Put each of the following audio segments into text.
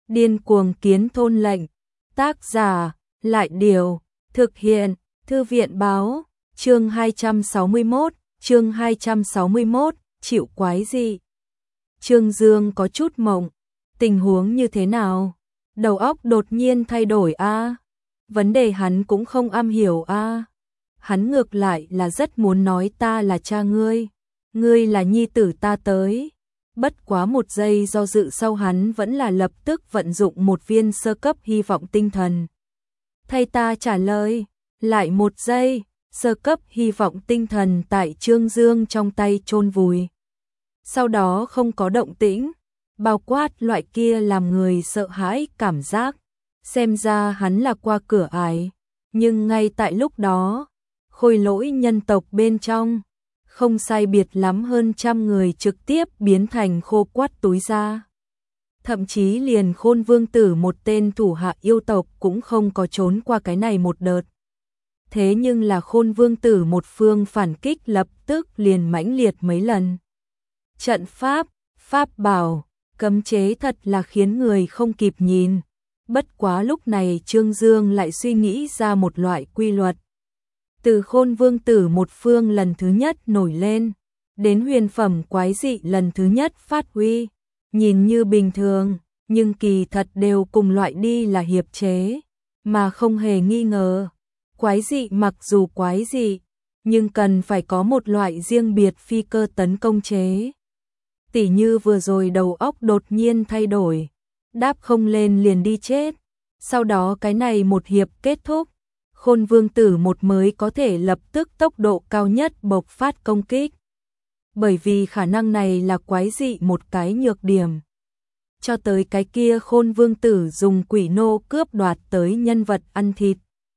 Điên cuồng kiến thôn lệnh. Tác giả, Lại Điều. Thực hiện, Thư viện báo. Chương 261, chịu quái gì? Trương Dương có chút mộng. Tình huống như thế nào? Đầu óc đột nhiên thay đổi a. Vấn đề hắn cũng không am hiểu a. Hắn ngược lại là rất muốn nói ta là cha ngươi. Ngươi là nhi tử ta tới. Bất quá một giây do dự sau hắn vẫn là lập tức vận dụng một viên sơ cấp hy vọng tinh thần. Thay ta trả lời, lại một giây, sơ cấp hy vọng tinh thần tại Trương Dương trong tay chôn vùi. Sau đó không có động tĩnh, bao quát loại kia làm người sợ hãi cảm giác. Xem ra hắn là qua cửa ải, nhưng ngay tại lúc đó, khôi lỗi nhân tộc bên trong, không sai biệt lắm hơn 100 người trực tiếp biến thành khô quắt túi ra. Thậm chí liền Khôn Vương Tử một tên thủ hạ yêu tộc cũng không có trốn qua cái này một đợt. Thế nhưng là Khôn Vương Tử một phương phản kích lập tức liền mãnh liệt mấy lần. Trận pháp, pháp bảo, cấm chế thật là khiến người không kịp nhìn. Bất quá lúc này Trương Dương lại suy nghĩ ra một loại quy luật. Từ Khôn Vương Tử một phương lần thứ nhất nổi lên, đến huyền phẩm quái dị lần thứ nhất phát huy, nhìn như bình thường, nhưng kỳ thật đều cùng loại đi là hiệp chế, mà không hề nghi ngờ. Quái dị mặc dù quái dị, nhưng cần phải có một loại riêng biệt phi cơ tấn công chế. Tỉ như vừa rồi đầu óc đột nhiên thay đổi, đáp không lên liền đi chết, sau đó cái này một hiệp kết thúc. Khôn Vương Tử một mới có thể lập tức tốc độ cao nhất bộc phát công kích. Bởi vì khả năng này là quái dị một cái nhược điểm. Cho tới cái kia Khôn Vương Tử dùng quỷ nô cướp đoạt tới nhân vật ăn thịt.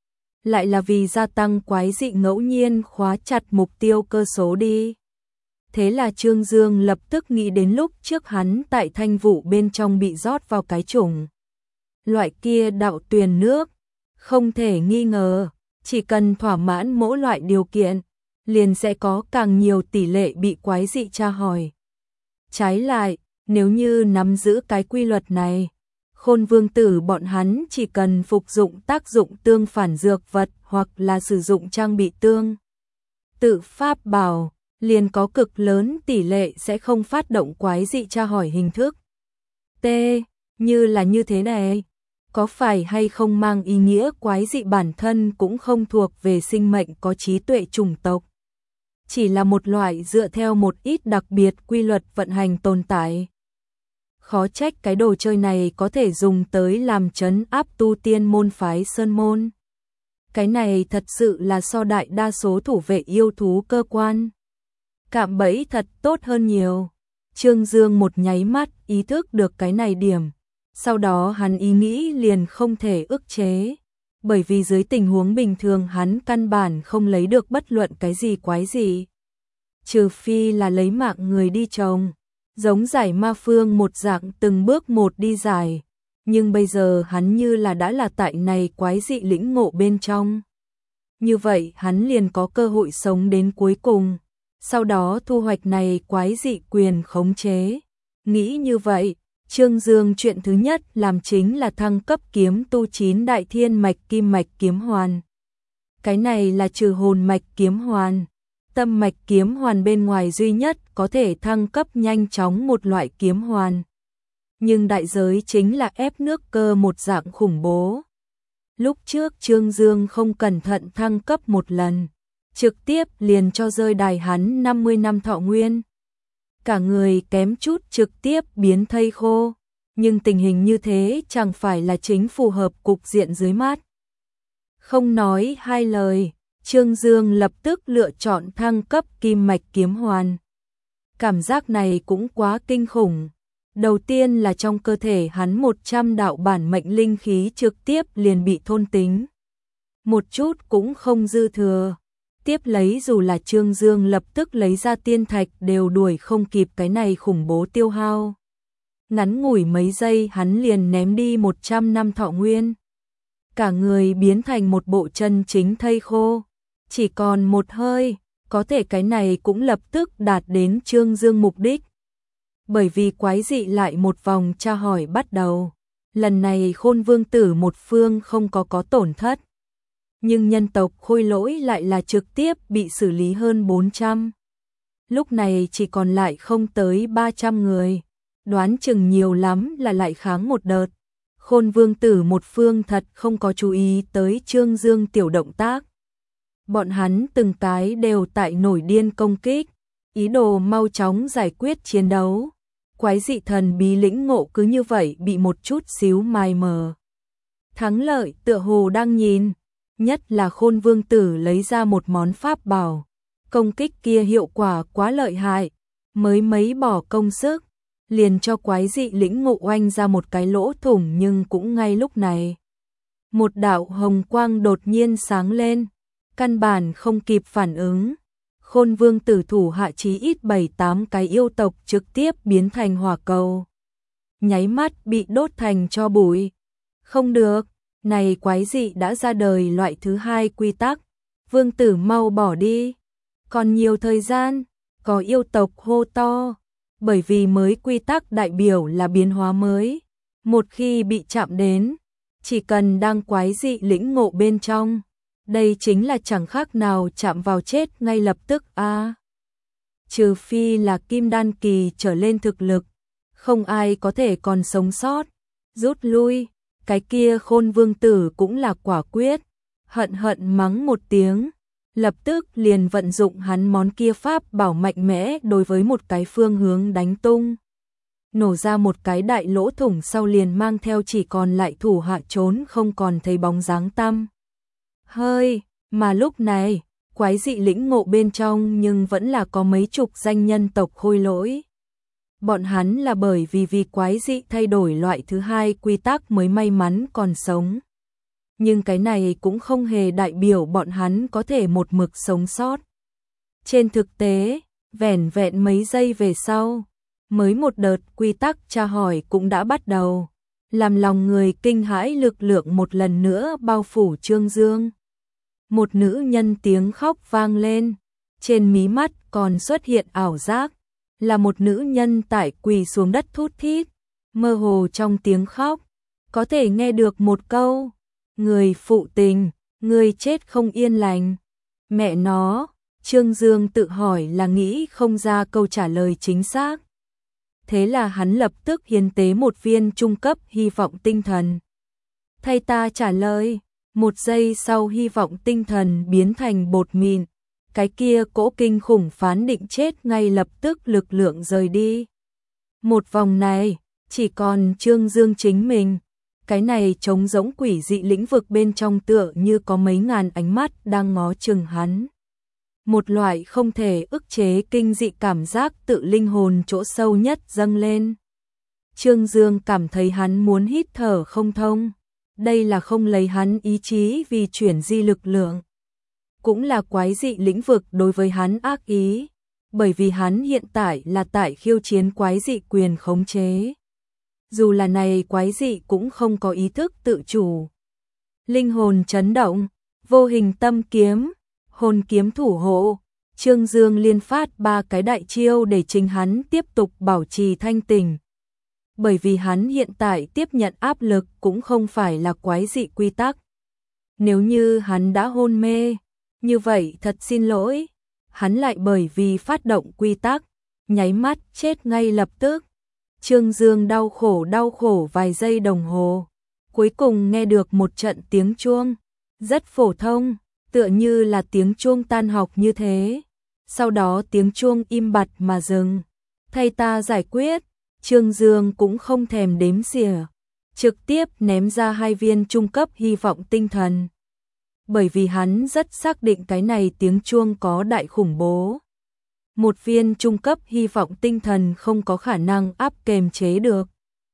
Lại là vì gia tăng quái dị ngẫu nhiên khóa chặt mục tiêu cơ số đi. Thế là Trương Dương lập tức nghĩ đến lúc trước hắn tại thanh vụ bên trong bị rót vào cái chủng. Loại kia đạo tuyền nước. Không thể nghi ngờ, chỉ cần thỏa mãn mỗi loại điều kiện, liền sẽ có càng nhiều tỷ lệ bị quái dị tra hỏi. Trái lại, nếu như nắm giữ cái quy luật này, Khôn Vương Tử bọn hắn chỉ cần phục dụng tác dụng tương phản dược vật hoặc là sử dụng trang bị tương tự pháp bảo, liền có cực lớn tỷ lệ sẽ không phát động quái dị tra hỏi hình thức. T. Như là như thế này. Có phải hay không mang ý nghĩa quái dị bản thân cũng không thuộc về sinh mệnh có trí tuệ chủng tộc. Chỉ là một loại dựa theo một ít đặc biệt quy luật vận hành tồn tại. Khó trách cái đồ chơi này có thể dùng tới làm trấn áp tu tiên môn phái sơn môn. Cái này thật sự là so đại đa số thủ vệ yêu thú cơ quan. Cạm bẫy thật tốt hơn nhiều. Trương Dương một nháy mắt ý thức được cái này điểm. Sau đó hắn ý nghĩ liền không thể ức chế, bởi vì dưới tình huống bình thường hắn căn bản không lấy được bất luận cái gì quái gì. Trừ phi là lấy mạng người đi trồng, giống giải ma phương một dạng từng bước một đi giải, nhưng bây giờ hắn như là đã là tại này quái dị lĩnh ngộ bên trong. Như vậy hắn liền có cơ hội sống đến cuối cùng, sau đó thu hoạch này quái dị quyền khống chế. Nghĩ như vậy, Trương Dương chuyện thứ nhất làm chính là thăng cấp kiếm tu 9 đại thiên mạch kim mạch kiếm hoàn. Cái này là trừ hồn mạch kiếm hoàn, tâm mạch kiếm hoàn bên ngoài duy nhất có thể thăng cấp nhanh chóng một loại kiếm hoàn. Nhưng đại giới chính là ép nước cơ một dạng khủng bố. Lúc trước Trương Dương không cẩn thận thăng cấp một lần, trực tiếp liền cho rơi đài hắn 50 năm thọ nguyên. Cả người kém chút trực tiếp biến thây khô, nhưng tình hình như thế chẳng phải là chính phù hợp cục diện dưới mắt. Không nói hai lời, Trương Dương lập tức lựa chọn thăng cấp kim mạch kiếm hoàn. Cảm giác này cũng quá kinh khủng. Đầu tiên là trong cơ thể hắn 100 đạo bản mệnh linh khí trực tiếp liền bị thôn tính. Một chút cũng không dư thừa. Tiếp lấy dù là Trương Dương lập tức lấy ra tiên thạch đều đuổi không kịp cái này khủng bố tiêu hao. Ngắn ngủi mấy giây hắn liền ném đi 100 năm thọ nguyên. Cả người biến thành một bộ chân chính thây khô. Chỉ còn một hơi, có thể cái này cũng lập tức đạt đến Trương Dương mục đích. Bởi vì quái dị lại một vòng tra hỏi bắt đầu. Lần này Khôn Vương Tử một phương không có tổn thất. Nhưng nhân tộc Khôi Lỗi lại là trực tiếp bị xử lý hơn 400. Lúc này chỉ còn lại không tới 300 người. Đoán chừng nhiều lắm là lại kháng một đợt. Khôn Vương Tử một phương thật không có chú ý tới Trương Dương tiểu động tác. Bọn hắn từng cái đều tại nổi điên công kích, ý đồ mau chóng giải quyết chiến đấu. Quái dị thần bí lĩnh ngộ cứ như vậy bị một chút xíu mai mờ. Thắng lợi tựa hồ đang nhìn, nhất là Khôn Vương Tử lấy ra một món pháp bảo. Công kích kia hiệu quả quá lợi hại, mới mấy bỏ công sức, liền cho quái dị lĩnh ngộ oanh ra một cái lỗ thủng, nhưng cũng ngay lúc này. Một đạo hồng quang đột nhiên sáng lên, căn bản không kịp phản ứng. Khôn Vương Tử thủ hạ chí ít 7-8 cái yêu tộc trực tiếp biến thành hỏa cầu. Nháy mắt bị đốt thành tro bụi. Không được, này quái dị đã ra đời loại thứ hai quy tắc. Vương Tử mau bỏ đi. Còn nhiều thời gian, có yêu tộc hô to. Bởi vì mới quy tắc đại biểu là biến hóa mới. Một khi bị chạm đến, chỉ cần đang quái dị lĩnh ngộ bên trong. Đây chính là chẳng khác nào chạm vào chết ngay lập tức a. Trừ phi là kim đan kỳ trở lên thực lực, không ai có thể còn sống sót. Rút lui, cái kia Khôn Vương Tử cũng là quả quyết, hận mắng một tiếng, lập tức liền vận dụng hắn món kia pháp bảo mạnh mẽ đối với một cái phương hướng đánh tung. Nổ ra một cái đại lỗ thủng sau liền mang theo chỉ còn lại thủ hạ trốn không còn thấy bóng dáng tăm hơi, mà lúc này, quái dị lĩnh ngộ bên trong nhưng vẫn là có mấy chục danh nhân tộc Khôi Lỗi. Bọn hắn là bởi vì quái dị thay đổi loại thứ hai quy tắc mới may mắn còn sống. Nhưng cái này cũng không hề đại biểu bọn hắn có thể một mực sống sót. Trên thực tế, vẻn vẹn mấy giây về sau, mới một đợt quy tắc tra hỏi cũng đã bắt đầu, làm lòng người kinh hãi lực lượng một lần nữa bao phủ Trương Dương. Một nữ nhân tiếng khóc vang lên, trên mí mắt còn xuất hiện ảo giác, là một nữ nhân tại quỳ xuống đất thút thít, mơ hồ trong tiếng khóc, có thể nghe được một câu, người phụ tình, người chết không yên lành. Mẹ nó, Trương Dương tự hỏi là nghĩ không ra câu trả lời chính xác. Thế là hắn lập tức hiến tế một viên trung cấp hy vọng tinh thần. Thay ta trả lời. Một giây sau hy vọng tinh thần biến thành bột mịn, cái kia cỗ kinh khủng phán định chết ngay lập tức lực lượng rời đi. Một vòng này, chỉ còn Trương Dương chính mình, cái này trống rỗng quỷ dị lĩnh vực bên trong tựa như có mấy ngàn ánh mắt đang ngó chừng hắn. Một loại không thể ức chế kinh dị cảm giác tự linh hồn chỗ sâu nhất dâng lên. Trương Dương cảm thấy hắn muốn hít thở không thông. Đây là không lấy hắn ý chí vì chuyển di lực lượng. Cũng là quái dị lĩnh vực đối với hắn ác ý, bởi vì hắn hiện tại là tại khiêu chiến quái dị quyền khống chế. Dù là này quái dị cũng không có ý thức tự chủ. Linh hồn chấn động, vô hình tâm kiếm, hồn kiếm thủ hộ, Trương Dương liên phát 3 cái đại chiêu để chính hắn tiếp tục bảo trì thanh tỉnh. Bởi vì hắn hiện tại tiếp nhận áp lực cũng không phải là quái dị quy tắc. Nếu như hắn đã hôn mê, như vậy thật xin lỗi, hắn lại bởi vì phát động quy tắc, nháy mắt chết ngay lập tức. Trương Dương đau khổ vài giây đồng hồ, cuối cùng nghe được một trận tiếng chuông, rất phổ thông, tựa như là tiếng chuông tan học như thế. Sau đó tiếng chuông im bặt mà dừng. Thay ta giải quyết. Trương Dương cũng không thèm đếm xỉa, trực tiếp ném ra 2 viên trung cấp hy vọng tinh thần. Bởi vì hắn rất xác định cái này tiếng chuông có đại khủng bố. Một viên trung cấp hy vọng tinh thần không có khả năng áp kềm chế được.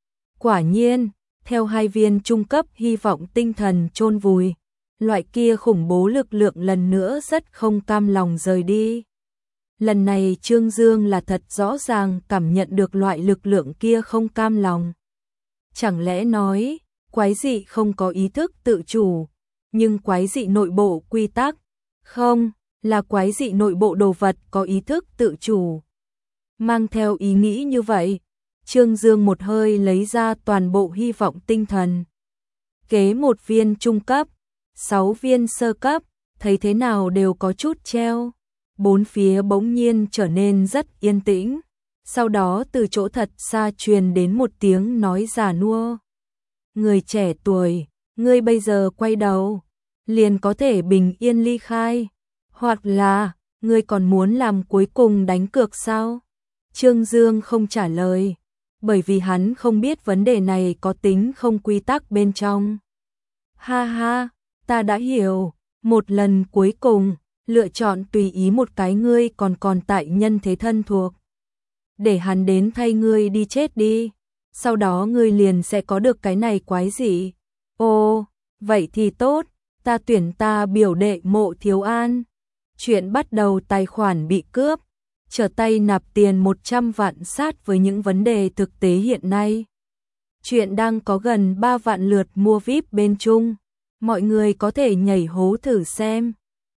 Quả nhiên, theo 2 viên trung cấp hy vọng tinh thần chôn vùi, loại kia khủng bố lực lượng lần nữa rất không cam lòng rời đi. Lần này Trương Dương là thật rõ ràng cảm nhận được loại lực lượng kia không cam lòng. Chẳng lẽ nói, quái dị không có ý thức tự chủ, nhưng quái dị nội bộ quy tắc, không, là quái dị nội bộ đồ vật có ý thức tự chủ. Mang theo ý nghĩ như vậy, Trương Dương một hơi lấy ra toàn bộ hy vọng tinh thần. Kế 1 viên trung cấp, 6 viên sơ cấp, thấy thế nào đều có chút treo. Bốn phía bỗng nhiên trở nên rất yên tĩnh. Sau đó từ chỗ thật xa truyền đến một tiếng nói già nua. Người trẻ tuổi, ngươi bây giờ quay đầu, liền có thể bình yên ly khai. Hoặc là, ngươi còn muốn làm cuối cùng đánh cược sao? Trương Dương không trả lời, bởi vì hắn không biết vấn đề này có tính không quy tắc bên trong. Ha ha, ta đã hiểu, một lần cuối cùng, lựa chọn tùy ý một cái ngươi còn tại nhân thế thân thuộc. Để hắn đến thay ngươi đi chết đi, sau đó ngươi liền sẽ có được cái này quái gì. Ồ, vậy thì tốt, ta tuyển ta biểu đệ Mộ Thiếu An. Chuyện bắt đầu tài khoản bị cướp, trở tay nạp tiền 100 vạn sát với những vấn đề thực tế hiện nay. Chuyện đang có gần 3 vạn lượt mua VIP bên Trung, mọi người có thể nhảy hố thử xem.